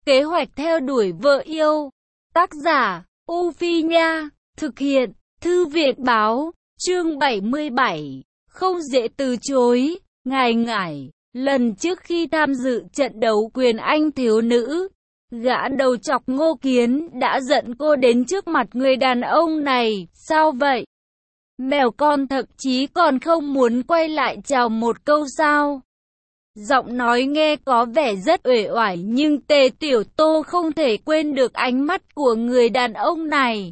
Kế hoạch theo đuổi vợ yêu. Tác giả, U Phi Nha. Thực hiện, Thư viện Báo. Chương 77. Không dễ từ chối. Ngài Ngải. Lần trước khi tham dự trận đấu quyền Anh thiếu nữ, gã đầu chọc Ngô Kiến đã giận cô đến trước mặt người đàn ông này. Sao vậy? Mèo con thậm chí còn không muốn quay lại chào một câu sao? Giọng nói nghe có vẻ rất uể oải, nhưng Tề Tiểu Tô không thể quên được ánh mắt của người đàn ông này.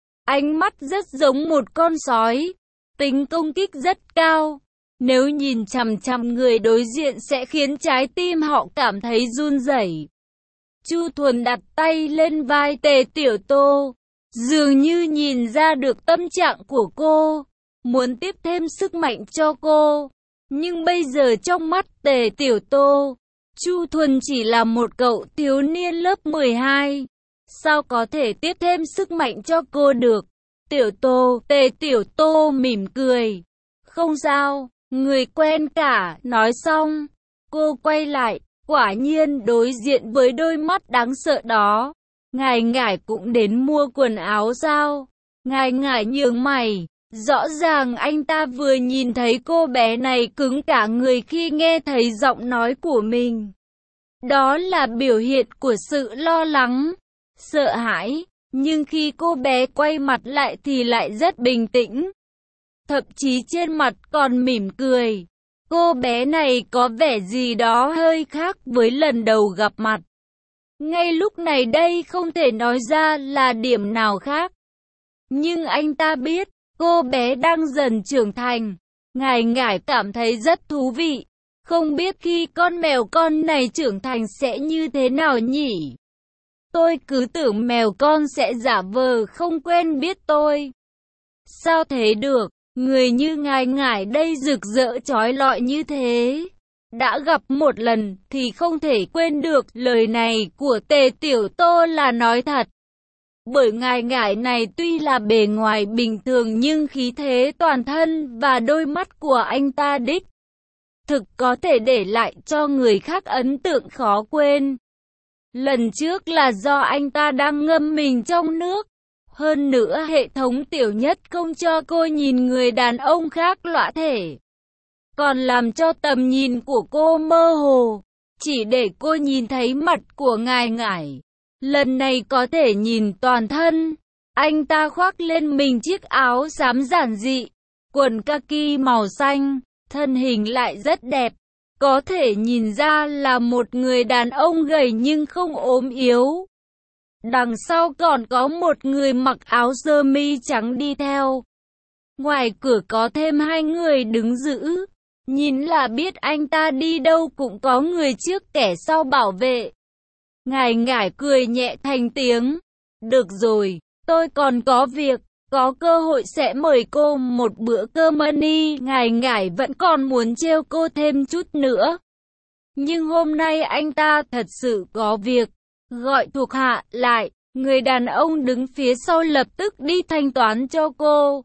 Ánh mắt rất giống một con sói, tính công kích rất cao. Nếu nhìn chằm chằm người đối diện sẽ khiến trái tim họ cảm thấy run rẩy. Chu Thuần đặt tay lên vai Tề Tiểu Tô, dường như nhìn ra được tâm trạng của cô, muốn tiếp thêm sức mạnh cho cô. Nhưng bây giờ trong mắt Tề Tiểu Tô, Chu Thuần chỉ là một cậu thiếu niên lớp 12. Sao có thể tiếp thêm sức mạnh cho cô được? Tiểu Tô, Tề Tiểu Tô mỉm cười. Không sao, người quen cả. Nói xong, cô quay lại, quả nhiên đối diện với đôi mắt đáng sợ đó. Ngài Ngải cũng đến mua quần áo sao? Ngài Ngải nhướng mày. Rõ ràng anh ta vừa nhìn thấy cô bé này cứng cả người khi nghe thấy giọng nói của mình. Đó là biểu hiện của sự lo lắng, sợ hãi, nhưng khi cô bé quay mặt lại thì lại rất bình tĩnh. Thậm chí trên mặt còn mỉm cười. Cô bé này có vẻ gì đó hơi khác với lần đầu gặp mặt. Ngay lúc này đây không thể nói ra là điểm nào khác. Nhưng anh ta biết, cô bé đang dần trưởng thành. Ngài Ngải cảm thấy rất thú vị. Không biết khi con mèo con này trưởng thành sẽ như thế nào nhỉ? Tôi cứ tưởng mèo con sẽ giả vờ không quen biết tôi. Sao thế được? Người như Ngài Ngải đây rực rỡ chói lọi như thế. Đã gặp một lần thì không thể quên được. Lời này của Tề Tiểu Tô là nói thật. Bởi Ngài Ngải này tuy là bề ngoài bình thường nhưng khí thế toàn thân và đôi mắt của anh ta đích thực có thể để lại cho người khác ấn tượng khó quên. Lần trước là do anh ta đang ngâm mình trong nước. Hơn nữa hệ thống tiểu nhất không cho cô nhìn người đàn ông khác lõa thể, còn làm cho tầm nhìn của cô mơ hồ, chỉ để cô nhìn thấy mặt của Ngài Ngải. Lần này có thể nhìn toàn thân. Anh ta khoác lên mình chiếc áo xám giản dị, quần kaki màu xanh, thân hình lại rất đẹp. Có thể nhìn ra là một người đàn ông gầy nhưng không ốm yếu. Đằng sau còn có một người mặc áo sơ mi trắng đi theo. Ngoài cửa có thêm hai người đứng giữ. Nhìn là biết anh ta đi đâu cũng có người trước kẻ sau bảo vệ. Ngài Ngải cười nhẹ thành tiếng. Được rồi, tôi còn có việc, có cơ hội sẽ mời cô một bữa cơm money. Ngài Ngải vẫn còn muốn trêu cô thêm chút nữa. Nhưng hôm nay anh ta thật sự có việc. Gọi thuộc hạ lại, người đàn ông đứng phía sau lập tức đi thanh toán cho cô.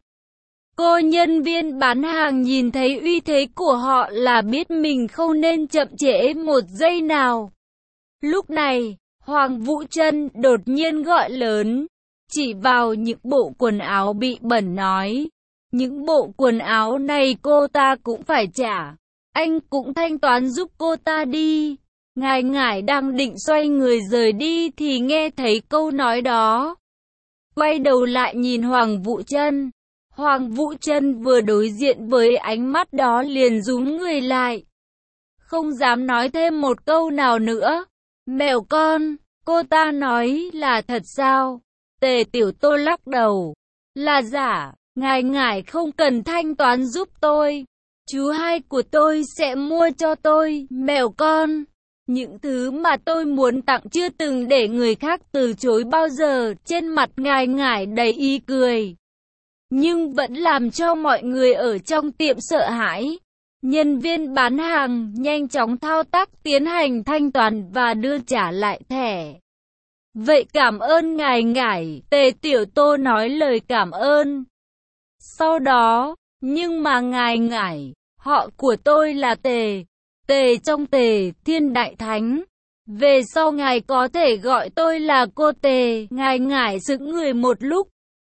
Cô nhân viên bán hàng nhìn thấy uy thế của họ là biết mình không nên chậm trễ một giây nào. Lúc này, Hoàng Vũ Trân đột nhiên gọi lớn, chỉ vào những bộ quần áo bị bẩn nói. Những bộ quần áo này cô ta cũng phải trả. Anh cũng thanh toán giúp cô ta đi. Ngài Ngải đang định xoay người rời đi thì nghe thấy câu nói đó. Quay đầu lại nhìn Hoàng Vũ Trân. Hoàng Vũ Trân vừa đối diện với ánh mắt đó liền rúm người lại. Không dám nói thêm một câu nào nữa. Mèo con, cô ta nói là thật sao? Tề Tiểu Tô lắc đầu. Là giả, Ngài Ngải không cần thanh toán giúp tôi. Chú hai của tôi sẽ mua cho tôi, mèo con. Những thứ mà tôi muốn tặng chưa từng để người khác từ chối bao giờ. Trên mặt Ngài Ngải đầy ý cười, nhưng vẫn làm cho mọi người ở trong tiệm sợ hãi. Nhân viên bán hàng nhanh chóng thao tác tiến hành thanh toán và đưa trả lại thẻ. Vậy cảm ơn Ngài Ngải. Tề Tiểu Tô nói lời cảm ơn. Sau đó, nhưng mà Ngài Ngải, họ của tôi là Tề. Tề trong Tề Thiên Đại Thánh. Về sau ngài có thể gọi tôi là cô Tề. Ngài ngải sững người một lúc,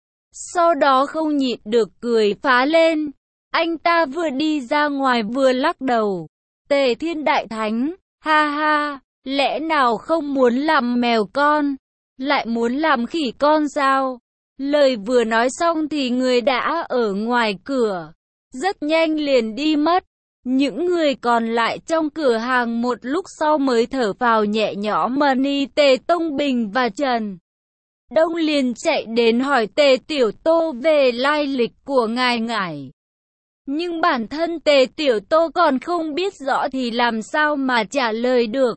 sau đó không nhịn được cười phá lên. Anh ta vừa đi ra ngoài vừa lắc đầu. Tề Thiên Đại Thánh, ha ha, lẽ nào không muốn làm mèo con, lại muốn làm khỉ con sao? Lời vừa nói xong thì người đã ở ngoài cửa, rất nhanh liền đi mất. Những người còn lại trong cửa hàng một lúc sau mới thở phào nhẹ nhõm. Mani, Tề Tông Bình và Trần Đông liền chạy đến hỏi Tề Tiểu Tô về lai lịch của ngài ngải. Nhưng bản thân Tề Tiểu Tô còn không biết rõ thì làm sao mà trả lời được.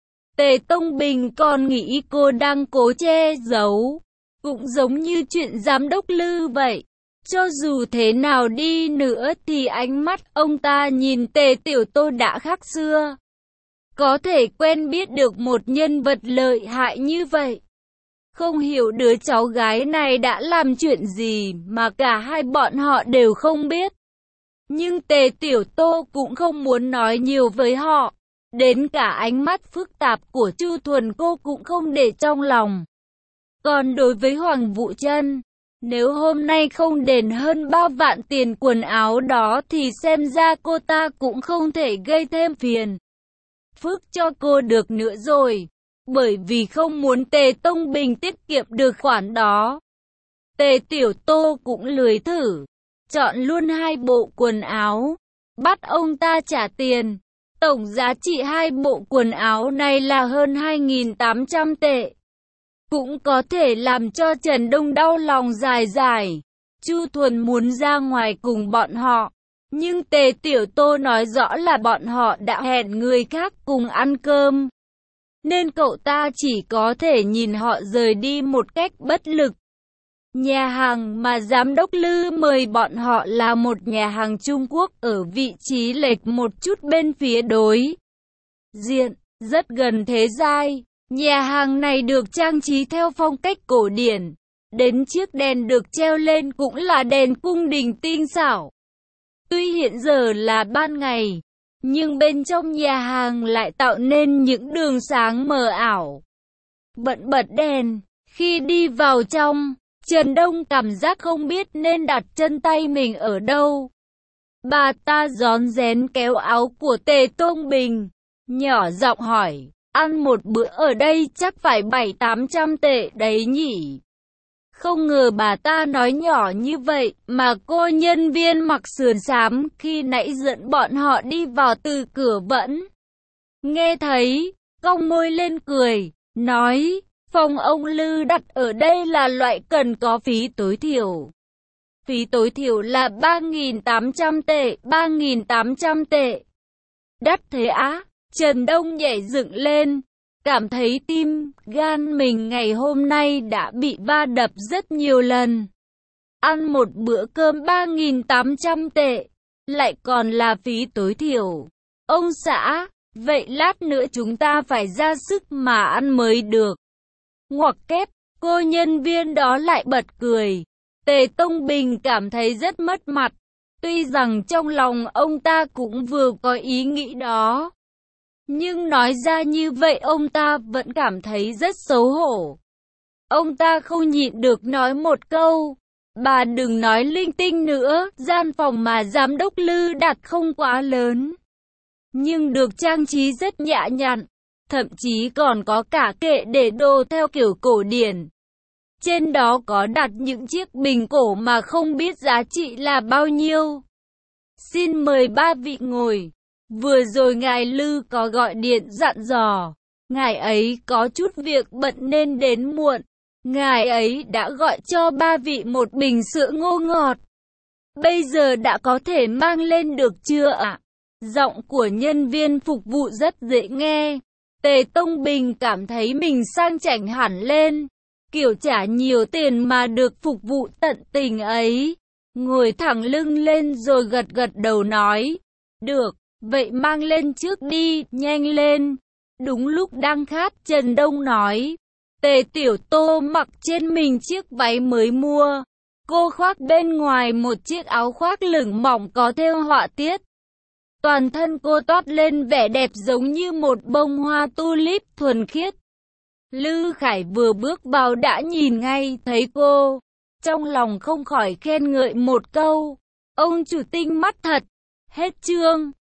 Tề Tông Bình còn nghĩ cô đang cố che giấu, cũng giống như chuyện giám đốc Lư vậy. Cho dù thế nào đi nữa thì ánh mắt ông ta nhìn Tề Tiểu Tô đã khác xưa. Có thể quen biết được một nhân vật lợi hại như vậy. Không hiểu đứa cháu gái này đã làm chuyện gì mà cả hai bọn họ đều không biết. Nhưng Tề Tiểu Tô cũng không muốn nói nhiều với họ. Đến cả ánh mắt phức tạp của Chu Thuần cô cũng không để trong lòng. Còn đối với Hoàng Vũ Trân, nếu hôm nay không đền hơn 3 vạn tiền quần áo đó thì xem ra cô ta cũng không thể gây thêm phiền phức cho cô được nữa rồi. Bởi vì không muốn Tề Tông Bình tiết kiệm được khoản đó, Tề Tiểu Tô cũng lười thử, chọn luôn 2 bộ quần áo, bắt ông ta trả tiền. Tổng giá trị 2 bộ quần áo này là hơn 2.800 tệ. Cũng có thể làm cho Trần Đông đau lòng dài dài. Chu Thuần muốn ra ngoài cùng bọn họ, nhưng Tề Tiểu Tô nói rõ là bọn họ đã hẹn người khác cùng ăn cơm, nên cậu ta chỉ có thể nhìn họ rời đi một cách bất lực. Nhà hàng mà giám đốc Lư mời bọn họ là một nhà hàng Trung Quốc ở vị trí lệch một chút bên phía đối diện, rất gần thế giai. Nhà hàng này được trang trí theo phong cách cổ điển, đến chiếc đèn được treo lên cũng là đèn cung đình tinh xảo. Tuy hiện giờ là ban ngày, nhưng bên trong nhà hàng lại tạo nên những đường sáng mờ ảo. Bật đèn, khi đi vào trong, Trần Đông cảm giác không biết nên đặt chân tay mình ở đâu. Bà ta rón rén kéo áo của Tề Tông Bình, nhỏ giọng hỏi, ăn một bữa ở đây chắc phải 700-800 tệ đấy nhỉ? Không ngờ bà ta nói nhỏ như vậy mà cô nhân viên mặc sườn xám khi nãy dẫn bọn họ đi vào từ cửa vẫn nghe thấy, cong môi lên cười, nói, phòng ông Lư đặt ở đây là loại cần có phí tối thiểu. Phí tối thiểu là 3.800 tệ, 3.800 tệ. Đắt thế á? Trần Đông nhảy dựng lên, cảm thấy tim, gan mình ngày hôm nay đã bị va đập rất nhiều lần. Ăn một bữa cơm 3.800 tệ, lại còn là phí tối thiểu. Ông xã, vậy lát nữa chúng ta phải ra sức mà ăn mới được. Ngoặc kép, cô nhân viên đó lại bật cười. Tề Tông Bình cảm thấy rất mất mặt, tuy rằng trong lòng ông ta cũng vừa có ý nghĩ đó. Nhưng nói ra như vậy ông ta vẫn cảm thấy rất xấu hổ. Ông ta không nhịn được nói một câu, bà đừng nói linh tinh nữa, gian phòng mà giám đốc Lư đặt không quá lớn, nhưng được trang trí rất nhã nhặn, thậm chí còn có cả kệ để đồ theo kiểu cổ điển. Trên đó có đặt những chiếc bình cổ mà không biết giá trị là bao nhiêu. Xin mời ba vị ngồi. Vừa rồi ngài Lư có gọi điện dặn dò, ngài ấy có chút việc bận nên đến muộn. Ngài ấy đã gọi cho ba vị một bình sữa ngô ngọt. Bây giờ đã có thể mang lên được chưa ạ? Giọng của nhân viên phục vụ rất dễ nghe. Tề Tông Bình cảm thấy mình sang chảnh hẳn lên. Kiểu trả nhiều tiền mà được phục vụ tận tình ấy. Ngồi thẳng lưng lên rồi gật gật đầu nói, được. Vậy mang lên trước đi, nhanh lên. Đúng lúc đang khát, Trần Đông nói. Tề Tiểu Tô mặc trên mình chiếc váy mới mua. Cô khoác bên ngoài một chiếc áo khoác lửng mỏng có thêu họa tiết. Toàn thân cô toát lên vẻ đẹp giống như một bông hoa tulip thuần khiết. Lư Khải vừa bước vào đã nhìn ngay thấy cô. Trong lòng không khỏi khen ngợi một câu. Ông chủ tinh mắt thật. Hết chương.